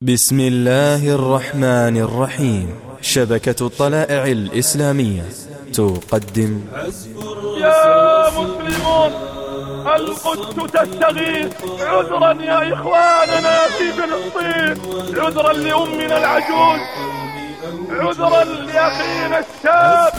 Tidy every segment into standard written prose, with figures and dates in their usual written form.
بسم الله الرحمن الرحيم. شبكة الطلائع الإسلامية تقدم يا مسلمون، القدس تستغيث. عذرا يا إخواننا في فلسطين، عذرا لأمنا العجوز، عذرا لأخينا الشاب،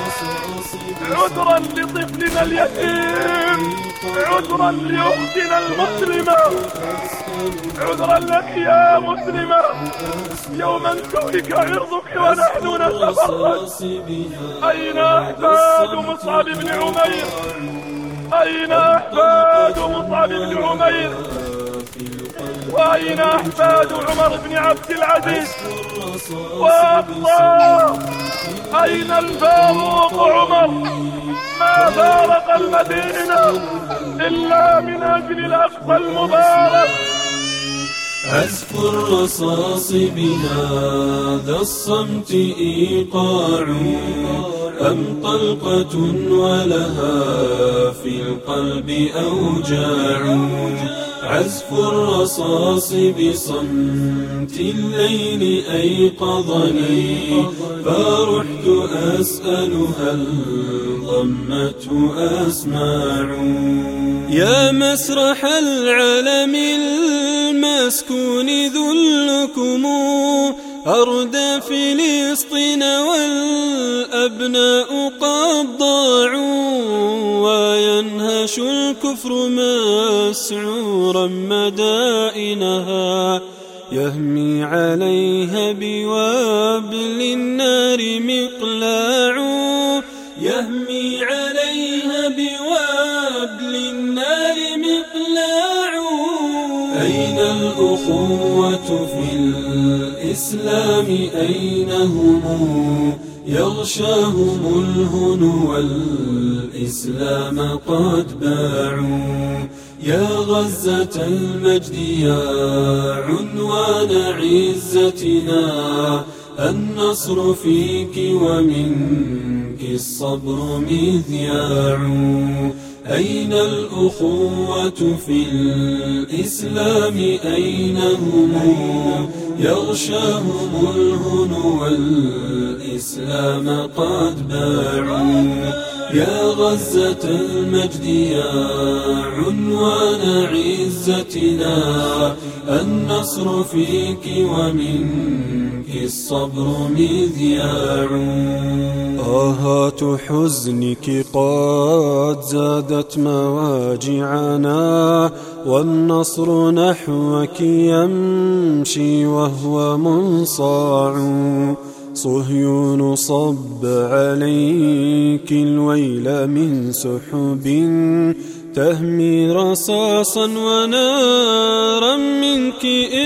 عذرا لطفلنا اليتيم، عذرا لأختنا المسلمة، عذرا لك يا مسلمة. يوما انتهك عرضك ونحن نتفرج. أين أحفاد مصعب بن عمير؟ أين أحفاد مصعب بن عمير؟ وأين أحفاد عمر بن عبد العزيز؟ والله أين الفاروق عمر؟ ما فارق المدينة إلا من أجل الأقصى المبارك. عزف الرصاص بهذا الصمت إيقاع، أم طلقة ولها في القلب أوجاع. عزف الرصاص بصمت الليل أيقظني، فرحت أسأل هل ضمته أسماع. يا مسرح العالم المسكون ذلكم، أرض فلسطين والأبناء قد ضاعوا، وينهش الكفر مسعورا مدائنها، يهمي عليها بوابل النار مقلاع، يهمي عليها بوابل النار مقلاع. أين الأخوة في الإسلام؟ أين هم؟ يغشاهم الهن والإسلام قد باعوا. يا غزة المجد يا عنوان عزتنا، النصر فيك ومنك الصبر مذياع. أين الأخوة في الإسلام؟ أين هم؟ يغشاهم الهن والإسلام قد باعوا. يا غزة المجد يا عنوان عزتنا، النصر فيك ومنك الصبر مذياع. آهات حزنك قد زادت مواجعنا، والنصر نحوك يمشي وهو منصاع. صهيون صب عليك الويل من سحب، تهمي رصاصا ونارا منك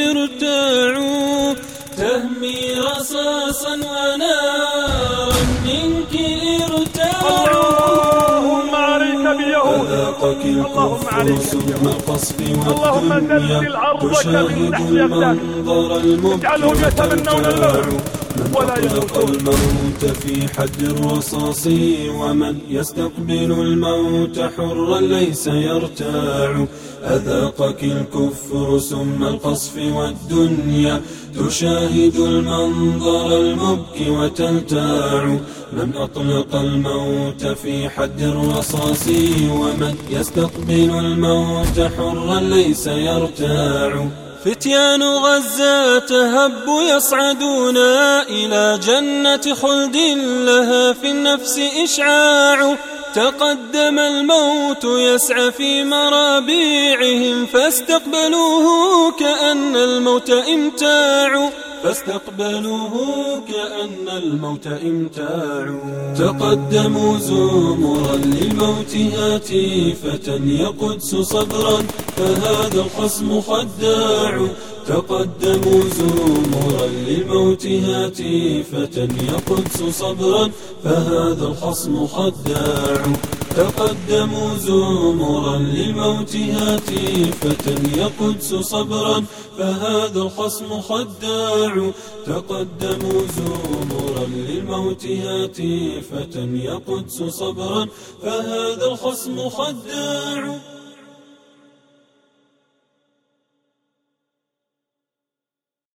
ارتاعوا، تهمي رصاصا ونارا منك ارتاعوا. اللهم عليك بيهود، اللهم عليك بيهود، اللهم زلزل أرضك من تحت أقدامهم، اجعلهم يتمنون الموت ولا يموتون. الموت في حد الرصاص، ومن يستقبل الموت حرا ليس يرتاع. أذاقك الكفر سم القصف والدنيا، تشاهد المنظر المبكي وتلتاع. من أطلق الموت في حد الرصاص، ومن يستقبل الموت حرا ليس يرتاع. فتيان غزة هبوا يصعدون إلى جنة خلد لها في النفس إشعاع. تقدم الموت يسعى في مرابيعهم، فاستقبلوه كأن الموت إمتاع، فاستقبلوه كأن الموت إمتاع. تقدموا زمرا للموت هاتفة، يا قدس صبرا فهذا الخصم خداع. تقدموا زمرا للموت هاتفة، يا قدس صبرا فهذا الخصم خداع. تقدموا زمرا للموت هاتفة، يا قدس صبرا فهذا الخصم خداع. تقدموا زمرا للموت هاتفة، يا قدس صبرا فهذا الخصم خداع.